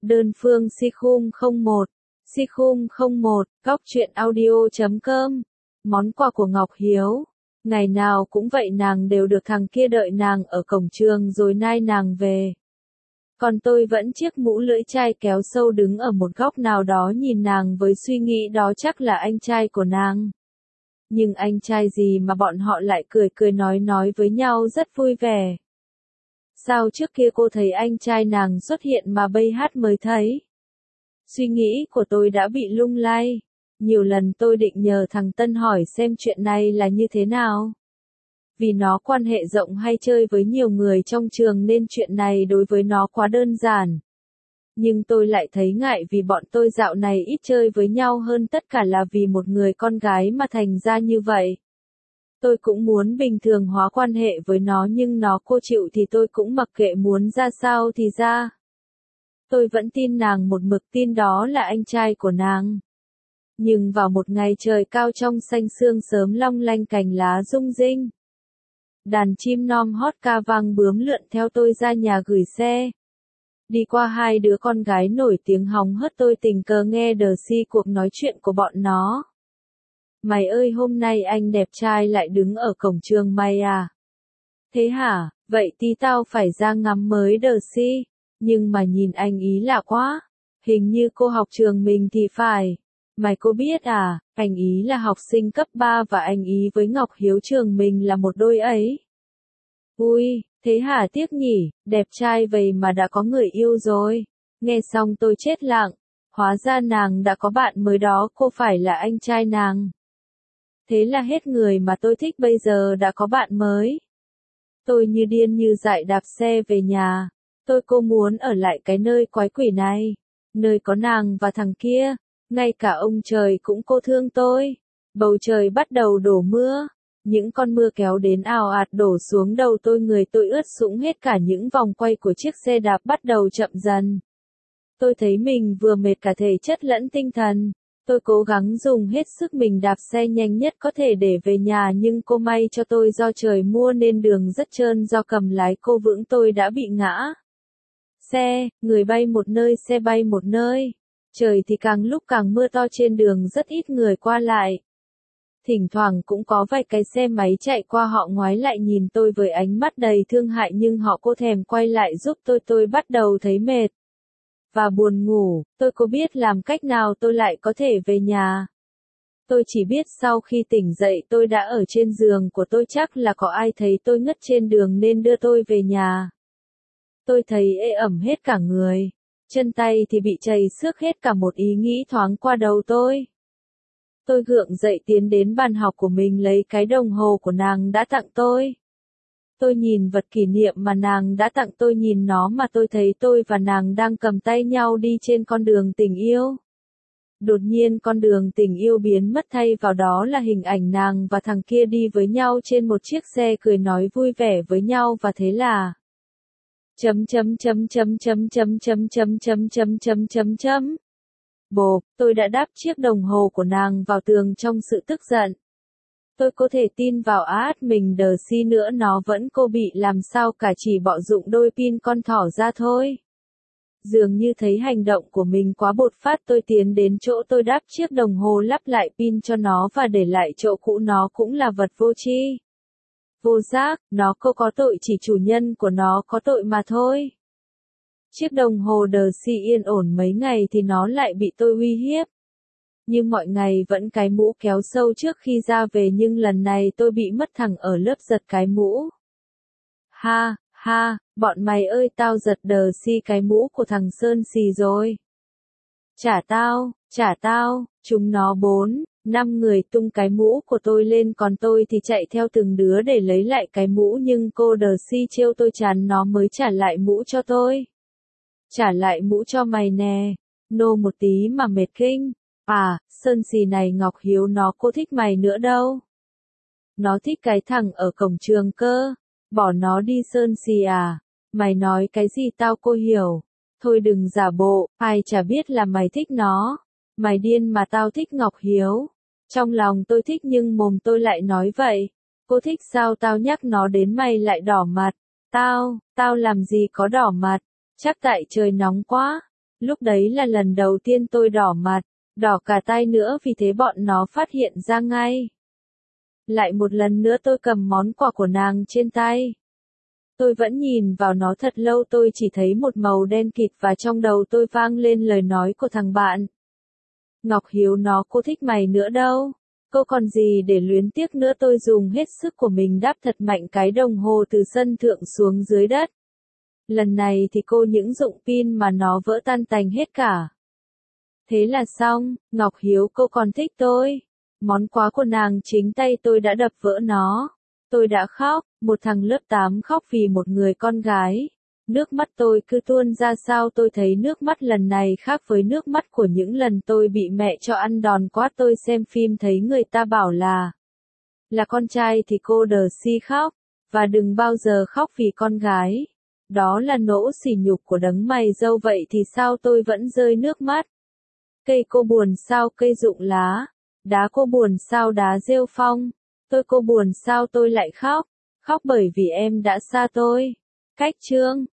Đơn phương Sikhum 01. Sikhum 01, góc truyện audio.com. Món quà của Ngọc Hiếu. Ngày nào cũng vậy, nàng đều được thằng kia đợi nàng ở cổng trường rồi nai nàng về. Còn tôi vẫn chiếc mũ lưỡi chai kéo sâu đứng ở một góc nào đó nhìn nàng với suy nghĩ đó chắc là anh trai của nàng. Nhưng anh trai gì mà bọn họ lại cười cười nói với nhau rất vui vẻ. Sao trước kia cô thấy anh trai nàng xuất hiện mà bây hát mới thấy? Suy nghĩ của tôi đã bị lung lay. Nhiều lần tôi định nhờ thằng Tân hỏi xem chuyện này là như thế nào. Vì nó quan hệ rộng hay chơi với nhiều người trong trường nên chuyện này đối với nó quá đơn giản. Nhưng tôi lại thấy ngại vì bọn tôi dạo này ít chơi với nhau hơn tất cả là vì một người con gái mà thành ra như vậy. Tôi cũng muốn bình thường hóa quan hệ với nó nhưng nó cô chịu thì tôi cũng mặc kệ, muốn ra sao thì ra. Tôi vẫn tin nàng một mực, tin đó là anh trai của nàng. Nhưng vào một ngày trời cao trong xanh sương sớm long lanh cành lá rung rinh. Đàn chim nom hót ca vang bướm lượn theo tôi ra nhà gửi xe. Đi qua hai đứa con gái nổi tiếng hóng hớt tôi tình cờ nghe cuộc nói chuyện của bọn nó. Mày ơi, hôm nay anh đẹp trai lại đứng ở cổng trường mày à? Thế hả, vậy thì tao phải ra ngắm mới nhưng mà nhìn anh ý lạ quá. Hình như cô học trường mình thì phải. Mày có biết à, anh ý là học sinh cấp 3 và anh ý với Ngọc Hiếu trường mình là một đôi ấy. Ui, thế hả, tiếc nhỉ, đẹp trai vậy mà đã có người yêu rồi. Nghe xong tôi chết lặng, hóa ra nàng đã có bạn mới đó, cô phải là anh trai nàng. Thế là hết người mà tôi thích bây giờ đã có bạn mới. Tôi như điên như dại đạp xe về nhà. Cô muốn ở lại cái nơi quái quỷ này. Nơi có nàng và thằng kia. Ngay cả ông trời cũng cô thương tôi. Bầu trời bắt đầu đổ mưa. Những con mưa kéo đến ào ạt đổ xuống đầu tôi, người tôi ướt sũng hết cả, những vòng quay của chiếc xe đạp bắt đầu chậm dần. Tôi thấy mình vừa mệt cả thể chất lẫn tinh thần. Tôi cố gắng dùng hết sức mình đạp xe nhanh nhất có thể để về nhà, nhưng cô may cho tôi do trời mưa nên đường rất trơn, do cầm lái cô vững tôi đã bị ngã. Người bay một nơi, xe bay một nơi. Trời thì càng lúc càng mưa to, trên đường rất ít người qua lại. Thỉnh thoảng cũng có vài cái xe máy chạy qua, họ ngoái lại nhìn tôi với ánh mắt đầy thương hại nhưng họ cô thèm quay lại giúp tôi bắt đầu thấy mệt và buồn ngủ. Tôi có biết làm cách nào tôi lại có thể về nhà. Tôi chỉ biết sau khi tỉnh dậy tôi đã ở trên giường của tôi, chắc là có ai thấy tôi ngất trên đường nên đưa tôi về nhà. Tôi thấy ê ẩm hết cả người, chân tay thì bị trầy xước hết cả, một ý nghĩ thoáng qua đầu tôi. Tôi gượng dậy tiến đến bàn học của mình lấy cái đồng hồ của nàng đã tặng tôi. Tôi nhìn vật kỷ niệm mà nàng đã tặng tôi, nhìn nó mà tôi thấy tôi và nàng đang cầm tay nhau đi trên con đường tình yêu. Đột nhiên con đường tình yêu biến mất, thay vào đó là hình ảnh nàng và thằng kia đi với nhau trên một chiếc xe, cười nói vui vẻ với nhau, và thế là Bộp, tôi đã đáp chiếc đồng hồ của nàng vào tường trong sự tức giận. Tôi có thể tin vào mình nữa, nó vẫn cô bị làm sao cả, chỉ bọ dụng đôi pin con thỏ ra thôi. Dường như thấy hành động của mình quá bột phát, tôi tiến đến chỗ tôi đáp chiếc đồng hồ, lắp lại pin cho nó và để lại chỗ cũ. Nó cũng là vật vô tri, vô giác, nó có tội, chỉ chủ nhân của nó có tội mà thôi. Chiếc đồng hồ yên ổn mấy ngày thì nó lại bị tôi uy hiếp. Như mọi ngày vẫn cái mũ kéo sâu trước khi ra về, nhưng lần này tôi bị mất thẳng ở lớp giật cái mũ. Ha, ha, bọn mày ơi, tao giật cái mũ của thằng Sơn Xì rồi. Trả tao, chúng nó 4-5 người tung cái mũ của tôi lên, còn tôi thì chạy theo từng đứa để lấy lại cái mũ, nhưng cô trêu tôi chán nó mới trả lại mũ cho tôi. Trả lại mũ cho mày nè, nô một tí mà mệt kinh. À, Sơn Xì này, Ngọc Hiếu nó cô thích mày nữa đâu. Nó thích cái thằng ở cổng trường cơ. Bỏ nó đi Sơn Xì à. Mày nói cái gì tao cô hiểu. Thôi đừng giả bộ, ai chả biết là mày thích nó. Mày điên mà, tao thích Ngọc Hiếu. Trong lòng tôi thích nhưng mồm tôi lại nói vậy. Cô thích sao, tao nhắc nó đến mày lại đỏ mặt. Tao làm gì có đỏ mặt. Chắc tại trời nóng quá. Lúc đấy là lần đầu tiên tôi đỏ mặt, đỏ cả tay nữa vì thế bọn nó phát hiện ra ngay. Lại một lần nữa tôi cầm món quà của nàng trên tay. Tôi vẫn nhìn vào nó thật lâu, tôi chỉ thấy một màu đen kịt và trong đầu tôi vang lên lời nói của thằng bạn. Ngọc Hiếu nó cô thích mày nữa đâu. Cô còn gì để luyến tiếc nữa. Tôi dùng hết sức của mình đáp thật mạnh cái đồng hồ từ sân thượng xuống dưới đất. Lần này thì cô những dụng pin mà nó vỡ tan tành hết cả. Thế là xong, Ngọc Hiếu cô còn thích tôi. Món quà của nàng chính tay tôi đã đập vỡ nó. Tôi đã khóc, một thằng lớp 8 khóc vì một người con gái. Nước mắt tôi cứ tuôn ra. Sao tôi thấy nước mắt lần này khác với nước mắt của những lần tôi bị mẹ cho ăn đòn quát. Tôi xem phim thấy người ta bảo là con trai thì cô đờ si khóc, và đừng bao giờ khóc vì con gái. Đó là nỗi sỉ nhục của đấng mày râu. Vậy thì sao tôi vẫn rơi nước mắt? Cây cô buồn sao cây rụng lá? Đá cô buồn sao đá rêu phong? Tôi cô buồn sao tôi lại khóc? Khóc bởi vì em đã xa tôi. Cách chương